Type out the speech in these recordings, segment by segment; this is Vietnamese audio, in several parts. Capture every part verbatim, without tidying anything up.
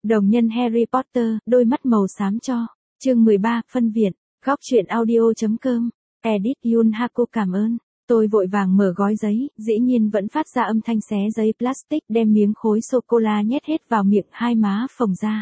Đồng nhân Harry Potter, đôi mắt màu xám cho. Chương mười ba, phân viện. Góc truyện audio.com. Edit Yun Hako cảm ơn. Tôi vội vàng mở gói giấy, dĩ nhiên vẫn phát ra âm thanh xé giấy plastic, đem miếng khối sô-cô-la nhét hết vào miệng, hai má phồng ra.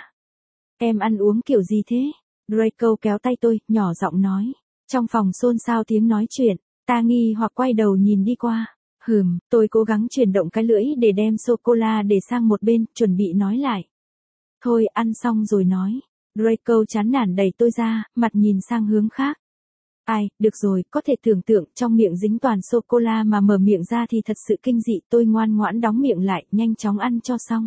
Em ăn uống kiểu gì thế? Draco kéo tay tôi, nhỏ giọng nói. Trong phòng xôn xao tiếng nói chuyện, ta nghi hoặc quay đầu nhìn đi qua. Hừm, tôi cố gắng chuyển động cái lưỡi để đem sô-cô-la để sang một bên, chuẩn bị nói lại. Thôi, ăn xong rồi nói. Draco chán nản đẩy tôi ra, mặt nhìn sang hướng khác. Ai, được rồi, có thể tưởng tượng trong miệng dính toàn sô-cô-la mà mở miệng ra thì thật sự kinh dị. Tôi ngoan ngoãn đóng miệng lại, nhanh chóng ăn cho xong.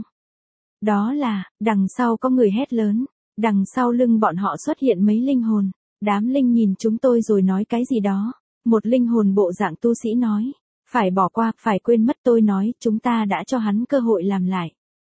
Đó là, đằng sau có người hét lớn. Đằng sau lưng bọn họ xuất hiện mấy linh hồn. Đám linh nhìn chúng tôi rồi nói cái gì đó. Một linh hồn bộ dạng tu sĩ nói. Phải bỏ qua, phải quên mất. Tôi nói, chúng ta đã cho hắn cơ hội làm lại.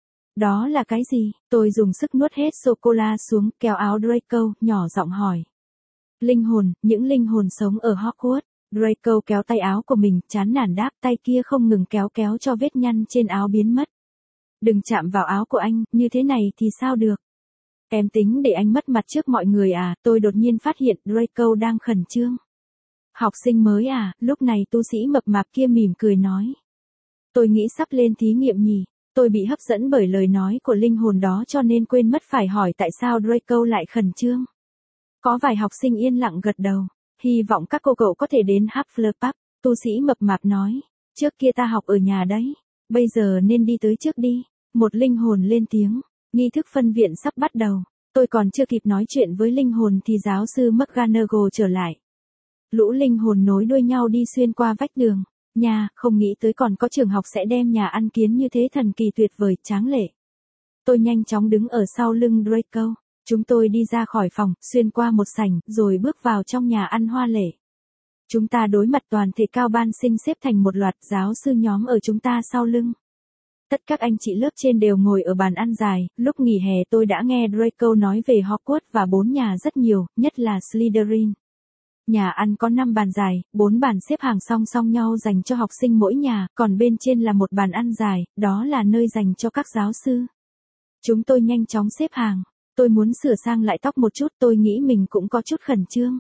Đó là cái gì? Tôi dùng sức nuốt hết sô-cô-la xuống, kéo áo Draco, nhỏ giọng hỏi. Linh hồn, những linh hồn sống ở Hogwarts. Draco kéo tay áo của mình, chán nản đáp, tay kia không ngừng kéo kéo cho vết nhăn trên áo biến mất. Đừng chạm vào áo của anh, như thế này thì sao được? Em tính để anh mất mặt trước mọi người à? Tôi đột nhiên phát hiện Draco đang khẩn trương. Học sinh mới à? Lúc này tu sĩ mập mạp kia mỉm cười nói. Tôi nghĩ sắp lên thí nghiệm nhỉ. Tôi bị hấp dẫn bởi lời nói của linh hồn đó cho nên quên mất phải hỏi tại sao Draco lại khẩn trương. Có vài học sinh yên lặng gật đầu. Hy vọng các cô cậu có thể đến Hufflepuff, tu sĩ mập mạp nói. Trước kia ta học ở nhà đấy. Bây giờ nên đi tới trước đi. Một linh hồn lên tiếng. Nghi thức phân viện sắp bắt đầu. Tôi còn chưa kịp nói chuyện với linh hồn thì giáo sư McGonagall trở lại. Lũ linh hồn nối đuôi nhau đi xuyên qua vách đường. Nhà, không nghĩ tới còn có trường học sẽ đem nhà ăn kiến như thế, thần kỳ tuyệt vời, tráng lệ. Tôi nhanh chóng đứng ở sau lưng Draco. Chúng tôi đi ra khỏi phòng, xuyên qua một sảnh, rồi bước vào trong nhà ăn hoa lệ. Chúng ta đối mặt toàn thể cao ban sinh xếp thành một loạt, giáo sư nhóm ở chúng ta sau lưng. Tất các anh chị lớp trên đều ngồi ở bàn ăn dài. Lúc nghỉ hè tôi đã nghe Draco nói về Hogwarts và bốn nhà rất nhiều, nhất là Slytherin. Nhà ăn có năm bàn dài, bốn bàn xếp hàng song song nhau dành cho học sinh mỗi nhà, còn bên trên là một bàn ăn dài, đó là nơi dành cho các giáo sư. Chúng tôi nhanh chóng xếp hàng. Tôi muốn sửa sang lại tóc một chút, tôi nghĩ mình cũng có chút khẩn trương.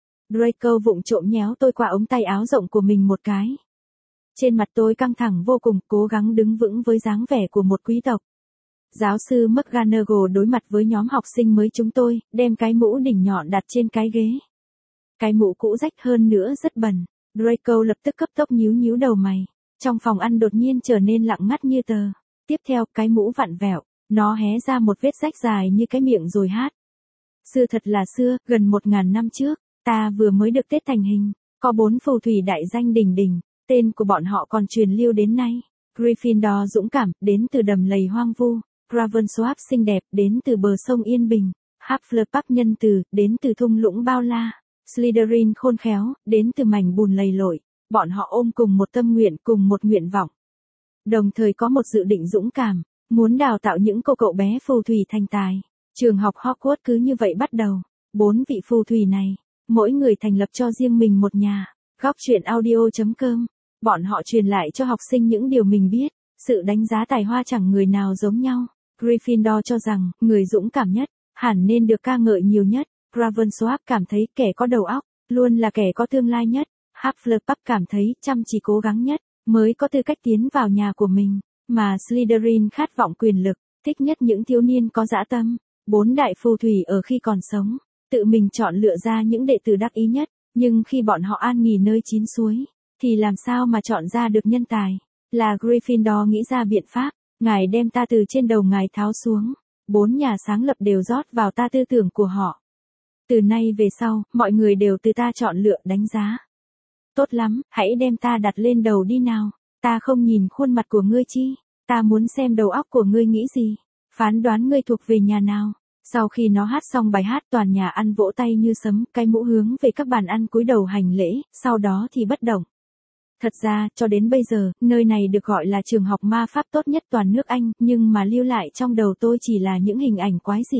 Draco vụng trộm nhéo tôi qua ống tay áo rộng của mình một cái. Trên mặt tôi căng thẳng vô cùng, cố gắng đứng vững với dáng vẻ của một quý tộc. Giáo sư McGonagall đối mặt với nhóm học sinh mới chúng tôi, đem cái mũ đỉnh nhọn đặt trên cái ghế. Cái mũ cũ rách hơn nữa rất bẩn. Draco lập tức cấp tốc nhíu nhíu đầu mày. Trong phòng ăn đột nhiên trở nên lặng ngắt như tờ. Tiếp theo, cái mũ vặn vẹo. Nó hé ra một vết rách dài như cái miệng rồi hát. Xưa thật là xưa, gần một ngàn năm trước, ta vừa mới được tết thành hình. Có bốn phù thủy đại danh đỉnh đỉnh. Tên của bọn họ còn truyền lưu đến nay. Gryffindor dũng cảm, đến từ đầm lầy hoang vu. Ravenclaw xinh đẹp, đến từ bờ sông yên bình. Hufflepuff nhân từ, đến từ thung lũng bao la. Slytherin khôn khéo, đến từ mảnh bùn lầy lội. Bọn họ ôm cùng một tâm nguyện, cùng một nguyện vọng. Đồng thời có một dự định dũng cảm, muốn đào tạo những cô cậu bé phù thủy thành tài. Trường học Hogwarts cứ như vậy bắt đầu. Bốn vị phù thủy này, mỗi người thành lập cho riêng mình một nhà. Góc truyện audio.com. Bọn họ truyền lại cho học sinh những điều mình biết. Sự đánh giá tài hoa chẳng người nào giống nhau. Gryffindor cho rằng, người dũng cảm nhất, hẳn nên được ca ngợi nhiều nhất. Ravenclaw cảm thấy kẻ có đầu óc, luôn là kẻ có tương lai nhất. Hufflepuff cảm thấy chăm chỉ cố gắng nhất, mới có tư cách tiến vào nhà của mình. Mà Slytherin khát vọng quyền lực, thích nhất những thiếu niên có dã tâm. Bốn đại phù thủy ở khi còn sống, tự mình chọn lựa ra những đệ tử đắc ý nhất. Nhưng khi bọn họ an nghỉ nơi chín suối, thì làm sao mà chọn ra được nhân tài? Là Gryffindor nghĩ ra biện pháp, ngài đem ta từ trên đầu ngài tháo xuống. Bốn nhà sáng lập đều rót vào ta tư tưởng của họ. Từ nay về sau, mọi người đều từ ta chọn lựa đánh giá. Tốt lắm, hãy đem ta đặt lên đầu đi nào. Ta không nhìn khuôn mặt của ngươi chi. Ta muốn xem đầu óc của ngươi nghĩ gì. Phán đoán ngươi thuộc về nhà nào. Sau khi nó hát xong bài hát, toàn nhà ăn vỗ tay như sấm, cái mũ hướng về các bàn ăn cúi đầu hành lễ, sau đó thì bất động. Thật ra, cho đến bây giờ, nơi này được gọi là trường học ma pháp tốt nhất toàn nước Anh, nhưng mà lưu lại trong đầu tôi chỉ là những hình ảnh quái dị.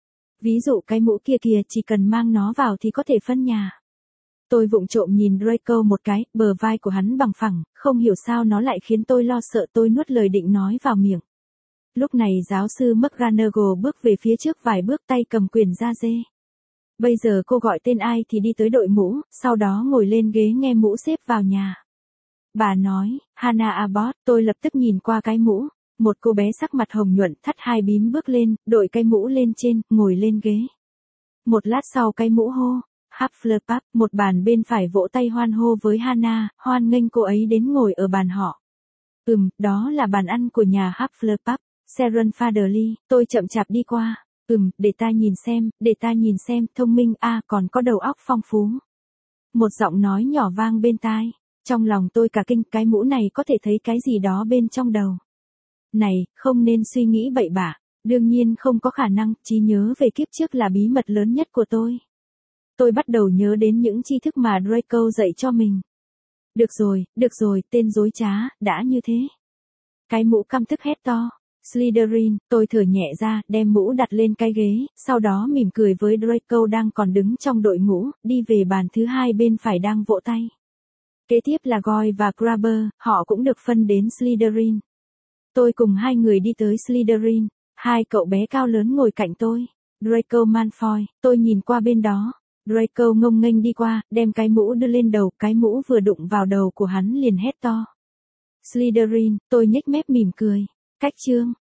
Ví dụ cái mũ kia kìa, chỉ cần mang nó vào thì có thể phân nhà. Tôi vụng trộm nhìn Draco một cái, bờ vai của hắn bằng phẳng, không hiểu sao nó lại khiến tôi lo sợ, tôi nuốt lời định nói vào miệng. Lúc này giáo sư McGonagall bước về phía trước vài bước, tay cầm quyển da dê. Bây giờ cô gọi tên ai thì đi tới đội mũ, sau đó ngồi lên ghế nghe mũ xếp vào nhà. Bà nói, Hannah Abbott. Tôi lập tức nhìn qua cái mũ. Một cô bé sắc mặt hồng nhuận thắt hai bím bước lên, đội cái mũ lên trên, ngồi lên ghế. Một lát sau cái mũ hô, Hufflepuff. Một bàn bên phải vỗ tay hoan hô với Hannah, hoan nghênh cô ấy đến ngồi ở bàn họ. Ừm, đó là bàn ăn của nhà Hufflepuff. Sharon Fatherly. Tôi chậm chạp đi qua. Ừm, để ta nhìn xem, để ta nhìn xem, thông minh a, à, còn có đầu óc phong phú. Một giọng nói nhỏ vang bên tai. Trong lòng tôi cả kinh, cái mũ này có thể thấy cái gì đó bên trong đầu. Này, không nên suy nghĩ bậy bạ. Đương nhiên không có khả năng, trí nhớ về kiếp trước là bí mật lớn nhất của tôi. Tôi bắt đầu nhớ đến những tri thức mà Draco dạy cho mình. Được rồi, được rồi, tên dối trá, đã như thế. Cái mũ căm tức hét to. Slytherin. Tôi thở nhẹ ra, đem mũ đặt lên cái ghế, sau đó mỉm cười với Draco đang còn đứng trong đội ngũ, đi về bàn thứ hai bên phải đang vỗ tay. Kế tiếp là Goyle và Crabbe, họ cũng được phân đến Slytherin. Tôi cùng hai người đi tới Slytherin, hai cậu bé cao lớn ngồi cạnh tôi. Draco Malfoy. Tôi nhìn qua bên đó. Draco ngông nghênh đi qua, đem cái mũ đưa lên đầu, cái mũ vừa đụng vào đầu của hắn liền hét to. Slytherin. Tôi nhếch mép mỉm cười. Cách chương.